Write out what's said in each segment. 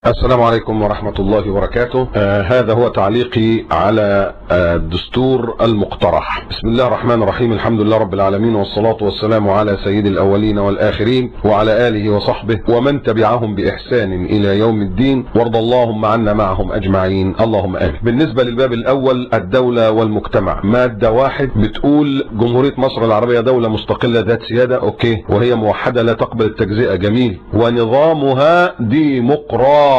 السلام عليكم ورحمة الله وبركاته. هذا هو تعليقي على الدستور المقترح. بسم الله الرحمن الرحيم، الحمد لله رب العالمين، والصلاة والسلام على سيد الأولين والآخرين وعلى آله وصحبه ومن تبعهم بإحسان إلى يوم الدين، وارض اللهم عنا معهم أجمعين، اللهم آمين. بالنسبة للباب الأول، الدولة والمجتمع، مادة 1 بتقول جمهورية مصر العربية دولة مستقلة ذات سيادة، أوكي، وهي موحدة لا تقبل التجزئة، جميل، ونظامها ديمقراطي.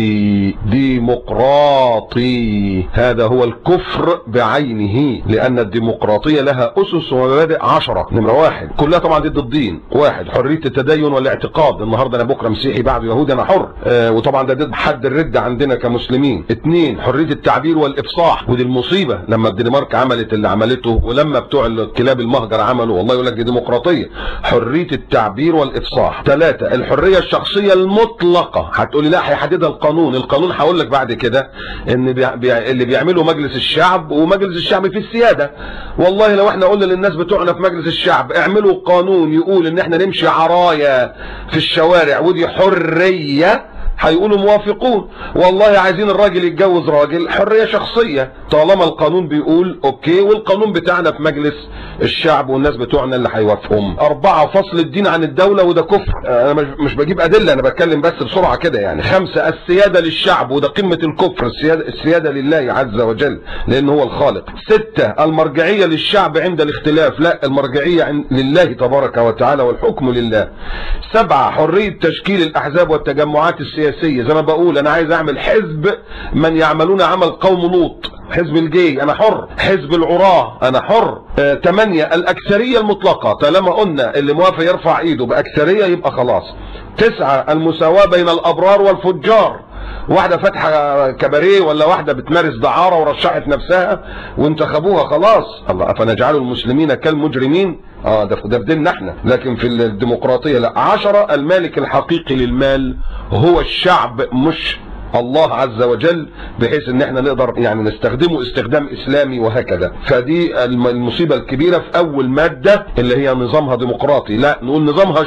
هذا هو الكفر بعينه، لأن الديمقراطية لها أسس ومبادئ 10. نمرة 1 كلها طبعا ضد الدين. 1 حرية التدين والاعتقاد، النهارده أنا بكرة مسيحي بعد يهودي أنا حر، وطبعا ده ضد حد الردة عندنا كمسلمين. 2 حرية التعبير والإفصاح، ودي المصيبة لما الدنمارك عملت اللي عملته ولما بتوع الكلاب المهجر عملوا، والله يقول لك دي ديمقراطية، حرية التعبير والإفصاح. 3 الحرية الشخصية المطلقة، هتقولي لا هيحددها القانون هقول لك بعد كده ان اللي بيعمله مجلس الشعب، ومجلس الشعب في السيادة. والله لو احنا قلنا للناس بتوعنا في مجلس الشعب اعملوا قانون يقول ان احنا نمشي عرايا في الشوارع ودي حرية، هيقولوا موافقون. والله عايزين الراجل يتجوز راجل، حرية شخصية، طالما القانون بيقول اوكي، والقانون بتاعنا في مجلس الشعب والناس بتوعنا اللي هيوافقهم. 4 فصل الدين عن الدولة، وده كفر، انا مش بجيب ادلة، انا بتكلم بس بسرعة كده يعني. 5 السيادة للشعب، وده قمة الكفر، السيادة لله عز وجل لان هو الخالق. 6 المرجعية للشعب عند الاختلاف، لا، المرجعية لله تبارك وتعالى والحكم لله. 7 حرية تشكيل الاحزاب والتجمعات السياسية، زي ما بقول انا عايز اعمل حزب من يعملون عمل قوم لوط، حزب الجي انا حر، حزب العراة انا حر. 8 الاكثرية المطلقة، طالما قلنا اللي موافق يرفع ايده باكثرية يبقى خلاص. 9 المساواة بين الابرار والفجار، واحدة فاتحة كباريه ولا واحدة بتمارس دعارة ورشحت نفسها وانتخبوها خلاص، الله افنجعل المسلمين كالمجرمين، ده في ديننا احنا، لكن في الديمقراطية لا. 10 المالك الحقيقي للمال هو الشعب مش الله عز وجل، بحيث ان احنا نقدر يعني نستخدمه استخدام اسلامي وهكذا. فدي المصيبة الكبيرة في اول مادة اللي هي نظامها ديمقراطي، لا نقول نظامها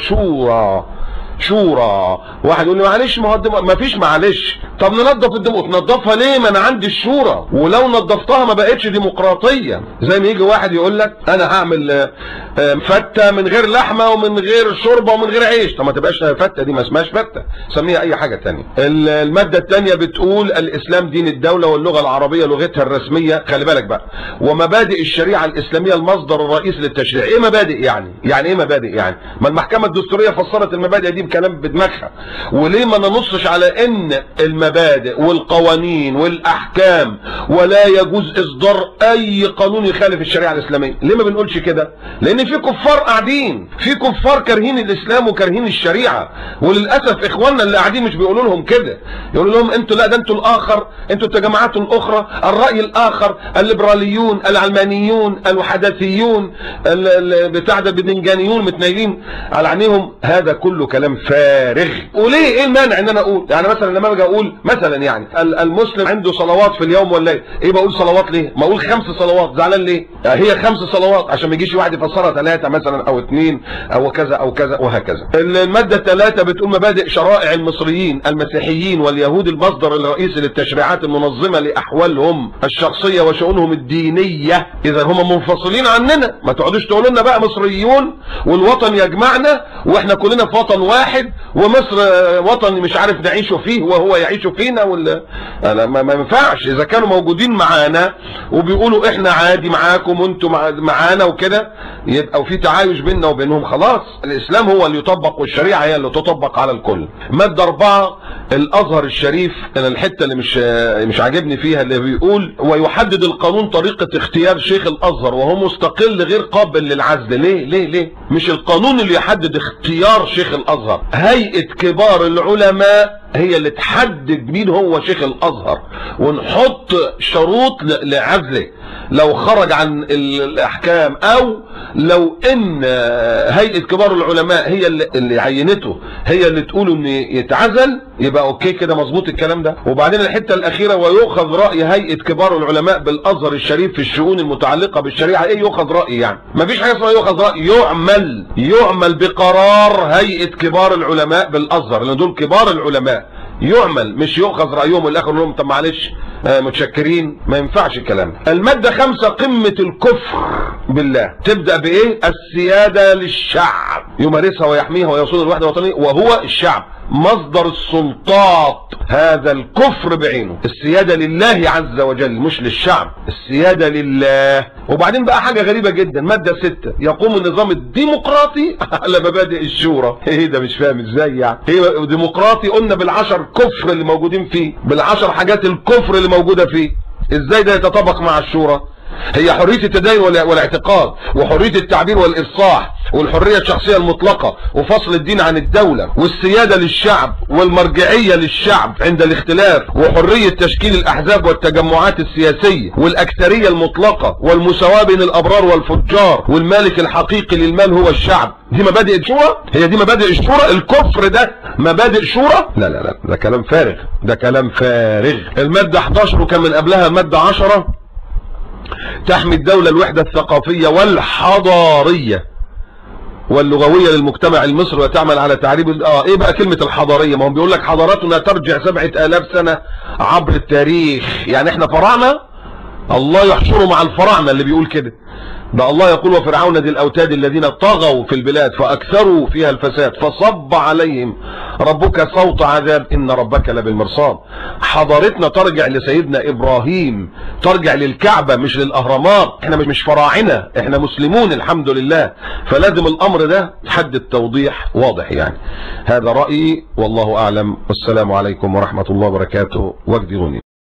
شورى. واحد يقول لي معلش ما فيش معلش، طب ننظف تنظفها ليه؟ ما انا عندي الشورى، ولو نظفتها ما بقتش ديمقراطيه. زي ما يجي واحد يقول لك انا هعمل فته من غير لحمه ومن غير شوربه ومن غير عيش، طب ما تبقاش فته، دي ما اسمهاش فته، سميها اي حاجه ثانيه. الماده الثانيه بتقول الاسلام دين الدوله واللغه العربيه لغتها الرسميه، خلي بالك بقى، ومبادئ الشريعه الاسلاميه المصدر الرئيس للتشريع. ايه مبادئ يعني ايه مبادئ يعني؟ ما المحكمه الدستوريه فسرت المبادئ دي بكلام بدماغها، وليه ما ننصش على ان المبادئ والقوانين والاحكام ولا يجوز اصدار اي قانون يخالف الشريعه الاسلاميه؟ ليه ما بنقولش كده؟ لان في كفار قاعدين، في كفار كارهين الاسلام وكارهين الشريعه، وللاسف اخواننا اللي قاعدين مش بيقولوا لهم كده، يقولوا لهم انتوا لا، ده انتوا الاخر، انتوا التجمعات الاخرى، الراي الاخر، الليبراليون، العلمانيون، الوحداثيون، بتاع ده بدنجانيون متنيلين على عينيهم. هذا كله كلام فارغ. وليه؟ ايه المانع ان انا اقول يعني مثلا لما باجي اقول مثلا يعني المسلم عنده صلوات في اليوم والليل، ايه بقول صلوات ليه؟ ما اقول 5 صلوات، زعلان ليه؟ هي 5 صلوات عشان ما يجيش واحد يفسرها 3 مثلا او 2 او كذا او كذا وهكذا. الماده 3 بتقول مبادئ شرائع المصريين المسيحيين واليهود المصدر الرئيسي للتشريعات المنظمه لاحوالهم الشخصيه وشؤونهم الدينيه. اذا هم منفصلين عننا، ما تقعدوش تقولوا لنا بقى مصريون والوطن يجمعنا واحنا كلنا في وطن واحد، ومصر وطن مش عارف نعيشه فيه وهو يعيش فينا، ولا ما ينفعش. اذا كانوا موجودين معانا وبيقولوا احنا عادي معاكم وانتم معانا وكده، يبقى في تعايش بيننا وبينهم، خلاص. الاسلام هو اللي يطبق والشريعه هي اللي تطبق على الكل. ماده 4 الازهر الشريف، انا الحته اللي مش عاجبني فيها اللي بيقول ويحدد القانون طريقه اختيار شيخ الازهر وهو مستقل غير قابل للعزل. ليه مش القانون اللي يحدد اختيار شيخ الازهر؟ هيئه كبار العلماء هي اللي تحدد مين هو شيخ الازهر، ونحط شروط لعزله لو خرج عن الاحكام، او لو ان هيئه كبار العلماء هي اللي عينته هي اللي تقول ان يتعزل، يبقى اوكي كده مظبوط الكلام ده. وبعدين الحته الاخيره ويؤخذ راي هيئه كبار العلماء بالازهر الشريف في الشؤون المتعلقه بالشريعه. ايه يؤخذ راي يعني؟ مفيش حاجه اسمها يؤخذ راي، يعمل بقرار هيئه كبار العلماء بالازهر، لان دول كبار العلماء، يعمل، مش يؤخذ رأيهم والاخر لهم طب معلش متشكرين. ما ينفعش الكلام. المادة 5 قمة الكفر بالله. تبدأ بايه؟ السيادة للشعب يمارسها ويحميها ويصون الوحدة الوطنية وهو الشعب مصدر السلطات. هذا الكفر بعينه. السيادة لله عز وجل مش للشعب، السيادة لله. وبعدين بقى حاجة غريبة جدا، مادة 6 يقوم النظام الديمقراطي على مبادئ الشورى. ايه ده؟ مش فاهم ازاي يعني. ايه ديمقراطي؟ قلنا بالعشر كفر اللي موجودين فيه، بالعشر حاجات الكفر اللي موجودة فيه. ازاي ده يتطابق مع الشورى؟ هي حرية التدين والاعتقاد وحرية التعبير والإفصاح والحرية الشخصية المطلقة وفصل الدين عن الدولة والسيادة للشعب والمرجعية للشعب عند الاختلاف وحرية تشكيل الأحزاب والتجمعات السياسية والأكثرية المطلقة والمساواة بين الأبرار والفجار والمالك الحقيقي للمال هو الشعب. دي مبادئ الشورى؟ هي دي مبادئ الشورى؟ الكفر ده مبادئ شورى؟ لا لا لا، ده كلام فارغ، ده كلام فارغ. المادة 11 وكان من قبلها المادة 10 تحمي الدولة الوحدة الثقافية والحضارية واللغوية للمجتمع المصري وتعمل على تعريب ايه بقى كلمة الحضارية؟ ما هم بيقول لك حضاراتنا ترجع 7000 سنة عبر التاريخ. يعني احنا فراعنة؟ الله يحشره مع الفراعنة اللي بيقول كده. ده الله يقول وفرعون ذي الاوتاد الذين طغوا في البلاد فاكثروا فيها الفساد فصب عليهم ربك صوت عذاب ان ربك لبالمرصاد. حضارتنا ترجع لسيدنا ابراهيم، ترجع للكعبة مش للاهرامات. احنا مش فراعنة، احنا مسلمون الحمد لله. فلازم الامر ده حد التوضيح واضح يعني. هذا رأيي والله اعلم، والسلام عليكم ورحمة الله وبركاته. وجدي غني.